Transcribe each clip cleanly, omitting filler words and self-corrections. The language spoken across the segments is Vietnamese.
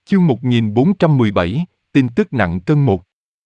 Chương 1417, tin tức nặng cân một.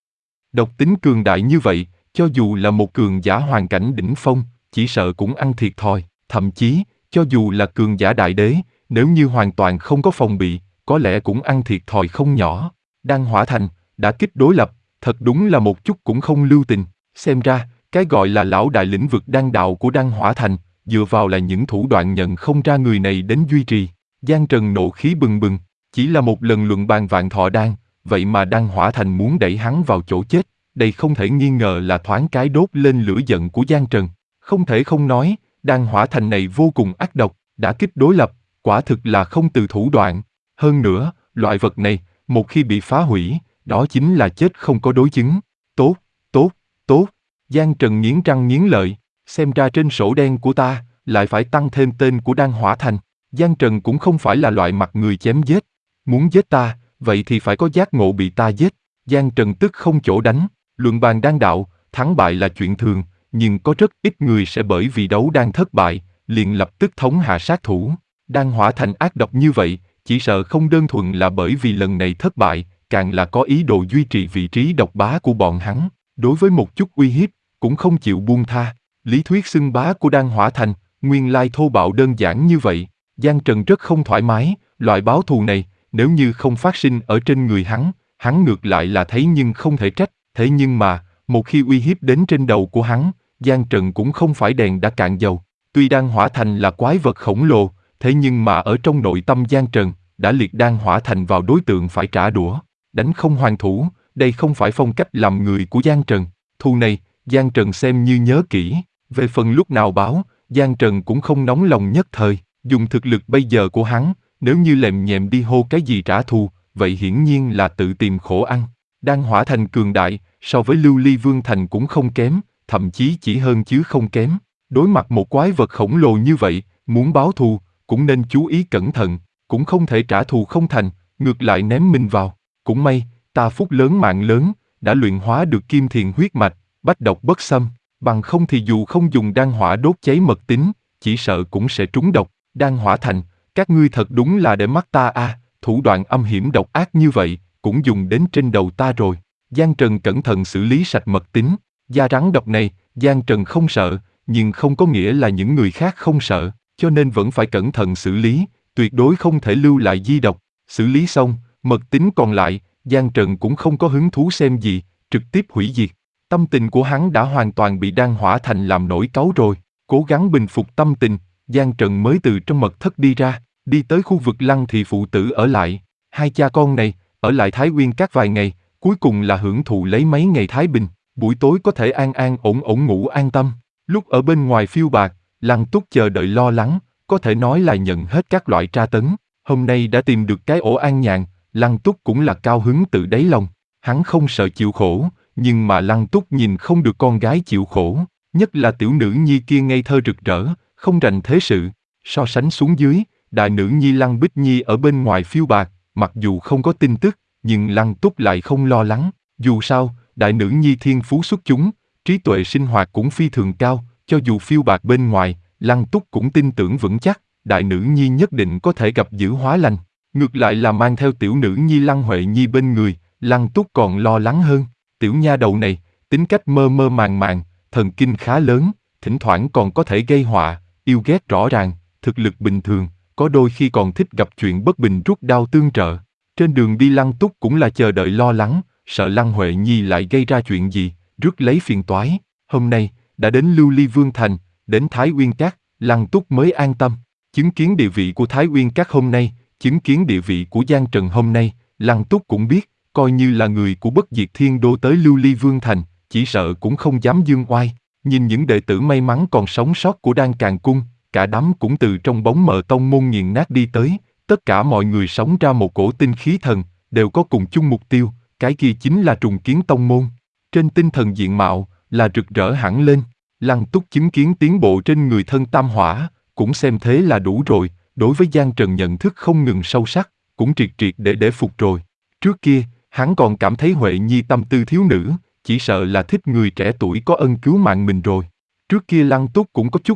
Độc tính cường đại như vậy, cho dù là một cường giả hoàn cảnh đỉnh phong, chỉ sợ cũng ăn thiệt thòi. Thậm chí, cho dù là cường giả đại đế, nếu như hoàn toàn không có phòng bị, có lẽ cũng ăn thiệt thòi không nhỏ. Đan Hỏa Thành, đã kích đối lập, thật đúng là một chút cũng không lưu tình. Xem ra, cái gọi là lão đại lĩnh vực đan đạo của Đan Hỏa Thành, dựa vào là những thủ đoạn nhận không ra người này đến duy trì. Giang Trần nộ khí bừng bừng, chỉ là một lần luận bàn vạn thọ đan, vậy mà Đan Hỏa Thành muốn đẩy hắn vào chỗ chết, đây không thể nghi ngờ là thoáng cái đốt lên lửa giận của Giang Trần. Không thể không nói, Đan Hỏa Thành này vô cùng ác độc, đã kích đối lập, quả thực là không từ thủ đoạn. Hơn nữa, loại vật này, một khi bị phá hủy, đó chính là chết không có đối chứng. Tốt, tốt, tốt. Giang Trần nghiến răng nghiến lợi, xem ra trên sổ đen của ta, lại phải tăng thêm tên của Đan Hỏa Thành. Giang Trần cũng không phải là loại mặt người chém giết. Muốn giết ta, vậy thì phải có giác ngộ bị ta giết. Giang Trần tức không chỗ đánh. Luận bàn đan đạo, thắng bại là chuyện thường, nhưng có rất ít người sẽ bởi vì đấu đan thất bại, liền lập tức thống hạ sát thủ. Đan Hỏa Thành ác độc như vậy, chỉ sợ không đơn thuần là bởi vì lần này thất bại, càng là có ý đồ duy trì vị trí độc bá của bọn hắn. Đối với một chút uy hiếp, cũng không chịu buông tha. Lý thuyết xưng bá của Đan Hỏa Thành, nguyên lai thô bạo đơn giản như vậy. Giang Trần rất không thoải mái, loại báo thù này, nếu như không phát sinh ở trên người hắn ngược lại là thấy nhưng không thể trách. Thế nhưng mà, một khi uy hiếp đến trên đầu của hắn, Giang Trần cũng không phải đèn đã cạn dầu. Tuy Đan Hỏa Thành là quái vật khổng lồ, thế nhưng mà ở trong nội tâm Giang Trần, đã liệt Đan Hỏa Thành vào đối tượng phải trả đũa. Đánh không hoàn thủ, đây không phải phong cách làm người của Giang Trần. Thù này, Giang Trần xem như nhớ kỹ. Về phần lúc nào báo, Giang Trần cũng không nóng lòng nhất thời. Dùng thực lực bây giờ của hắn, nếu như lèm nhẹm đi hô cái gì trả thù, vậy hiển nhiên là tự tìm khổ ăn. Đan Hỏa Thành cường đại, so với Lưu Ly Vương Thành cũng không kém, thậm chí chỉ hơn chứ không kém. Đối mặt một quái vật khổng lồ như vậy, muốn báo thù, cũng nên chú ý cẩn thận, cũng không thể trả thù không thành, ngược lại ném mình vào. Cũng may, ta phúc lớn mạng lớn, đã luyện hóa được kim thiền huyết mạch, bách độc bất xâm, bằng không thì dù không dùng đan hỏa đốt cháy mật tín, chỉ sợ cũng sẽ trúng độc. Đan Hỏa Thành, các ngươi thật đúng là để mắt ta a, thủ đoạn âm hiểm độc ác như vậy, cũng dùng đến trên đầu ta rồi. Giang Trần cẩn thận xử lý sạch mật tín, da rắn độc này, Giang Trần không sợ, nhưng không có nghĩa là những người khác không sợ, cho nên vẫn phải cẩn thận xử lý, tuyệt đối không thể lưu lại di độc. Xử lý xong, mật tín còn lại, Giang Trần cũng không có hứng thú xem gì, trực tiếp hủy diệt. Tâm tình của hắn đã hoàn toàn bị Đan Hỏa Thành làm nổi cáu rồi, cố gắng bình phục tâm tình, Giang Trần mới từ trong mật thất đi ra, đi tới khu vực Lăng Thị phụ tử ở lại. Hai cha con này, ở lại Thái Nguyên các vài ngày, cuối cùng là hưởng thụ lấy mấy ngày thái bình, buổi tối có thể an an ổn ổn ngủ an tâm. Lúc ở bên ngoài phiêu bạt, Lăng Túc chờ đợi lo lắng, có thể nói là nhận hết các loại tra tấn. Hôm nay đã tìm được cái ổ an nhàn, Lăng Túc cũng là cao hứng từ đáy lòng. Hắn không sợ chịu khổ, nhưng mà Lăng Túc nhìn không được con gái chịu khổ, nhất là tiểu nữ nhi kia ngây thơ rực rỡ, không rành thế sự. So sánh xuống dưới, đại nữ nhi Lăng Bích Nhi ở bên ngoài phiêu bạt, mặc dù không có tin tức, nhưng Lăng Túc lại không lo lắng. Dù sao, đại nữ nhi thiên phú xuất chúng, trí tuệ sinh hoạt cũng phi thường cao, cho dù phiêu bạt bên ngoài, Lăng Túc cũng tin tưởng vững chắc, đại nữ nhi nhất định có thể gặp dữ hóa lành. Ngược lại là mang theo tiểu nữ nhi Lăng Huệ Nhi bên người, Lăng Túc còn lo lắng hơn. Tiểu nha đầu này, tính cách mơ mơ màng màng, thần kinh khá lớn, thỉnh thoảng còn có thể gây họa, yêu ghét rõ ràng, thực lực bình thường, có đôi khi còn thích gặp chuyện bất bình rút đao tương trợ. Trên đường đi Lăng Túc cũng là chờ đợi lo lắng, sợ Lăng Huệ Nhi lại gây ra chuyện gì, rước lấy phiền toái. Hôm nay, đã đến Lưu Ly Vương Thành, đến Thái Uyên Các, Lăng Túc mới an tâm. Chứng kiến địa vị của Thái Uyên Các hôm nay, chứng kiến địa vị của Giang Trần hôm nay, Lăng Túc cũng biết, coi như là người của Bất Diệt Thiên Đô tới Lưu Ly Vương Thành, chỉ sợ cũng không dám dương oai. Nhìn những đệ tử may mắn còn sống sót của Đan Càn Cung, cả đám cũng từ trong bóng mờ tông môn nghiền nát đi tới, tất cả mọi người sống ra một cổ tinh khí thần, đều có cùng chung mục tiêu, cái kia chính là trùng kiến tông môn. Trên tinh thần diện mạo, là rực rỡ hẳn lên. Lăng Túc chứng kiến tiến bộ trên người thân tam hỏa, cũng xem thế là đủ rồi, đối với Giang Trần nhận thức không ngừng sâu sắc, cũng triệt triệt để phục rồi. Trước kia, hắn còn cảm thấy Huệ Nhi tâm tư thiếu nữ, chỉ sợ là thích người trẻ tuổi có ân cứu mạng mình rồi. Trước kia Lăng Túc cũng có chút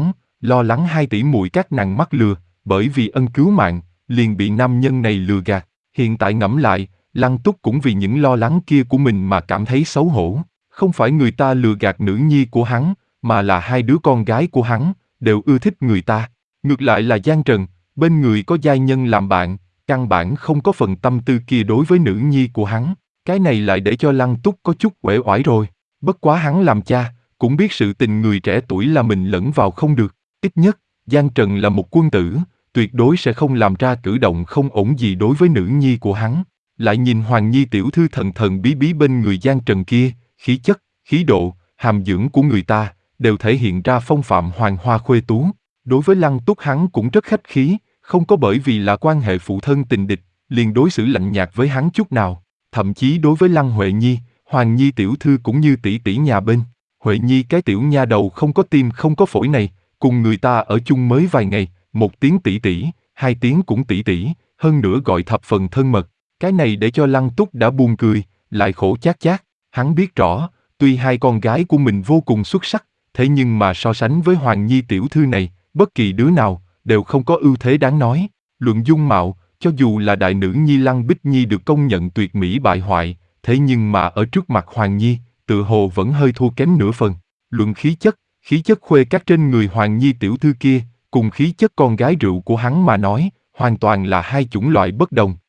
lo lắng hai tỷ muội các nàng mắc lừa, bởi vì ân cứu mạng, liền bị nam nhân này lừa gạt. Hiện tại ngẫm lại, Lăng Túc cũng vì những lo lắng kia của mình mà cảm thấy xấu hổ. Không phải người ta lừa gạt nữ nhi của hắn, mà là hai đứa con gái của hắn, đều ưa thích người ta. Ngược lại là Giang Trần, bên người có giai nhân làm bạn, căn bản không có phần tâm tư kia đối với nữ nhi của hắn. Cái này lại để cho Lăng Túc có chút uể oải rồi. Bất quá hắn làm cha, cũng biết sự tình người trẻ tuổi là mình lẫn vào không được. Ít nhất, Giang Trần là một quân tử, tuyệt đối sẽ không làm ra cử động không ổn gì đối với nữ nhi của hắn. Lại nhìn Hoàng Nhi tiểu thư thần thần bí bí bên người Giang Trần kia, khí chất, khí độ, hàm dưỡng của người ta, đều thể hiện ra phong phạm hoàng hoa khuê tú. Đối với Lăng Túc hắn cũng rất khách khí, không có bởi vì là quan hệ phụ thân tình địch, liền đối xử lạnh nhạt với hắn chút nào. Thậm chí đối với Lăng Huệ Nhi, Hoàng Nhi tiểu thư cũng như tỷ tỷ nhà bên. Huệ Nhi cái tiểu nha đầu không có tim không có phổi này, cùng người ta ở chung mới vài ngày, một tiếng tỷ tỷ, hai tiếng cũng tỷ tỷ, hơn nữa gọi thập phần thân mật. Cái này để cho Lăng Túc đã buồn cười, lại khổ chát chát. Hắn biết rõ, tuy hai con gái của mình vô cùng xuất sắc, thế nhưng mà so sánh với Hoàng Nhi tiểu thư này, bất kỳ đứa nào đều không có ưu thế đáng nói. Luận dung mạo, cho dù là đại nữ nhi Lăng Bích Nhi được công nhận tuyệt mỹ bại hoại, thế nhưng mà ở trước mặt Hoàng Nhi, tự hồ vẫn hơi thua kém nửa phần. Luận khí chất khuê các trên người Hoàng Nhi tiểu thư kia, cùng khí chất con gái rượu của hắn mà nói, hoàn toàn là hai chủng loại bất đồng.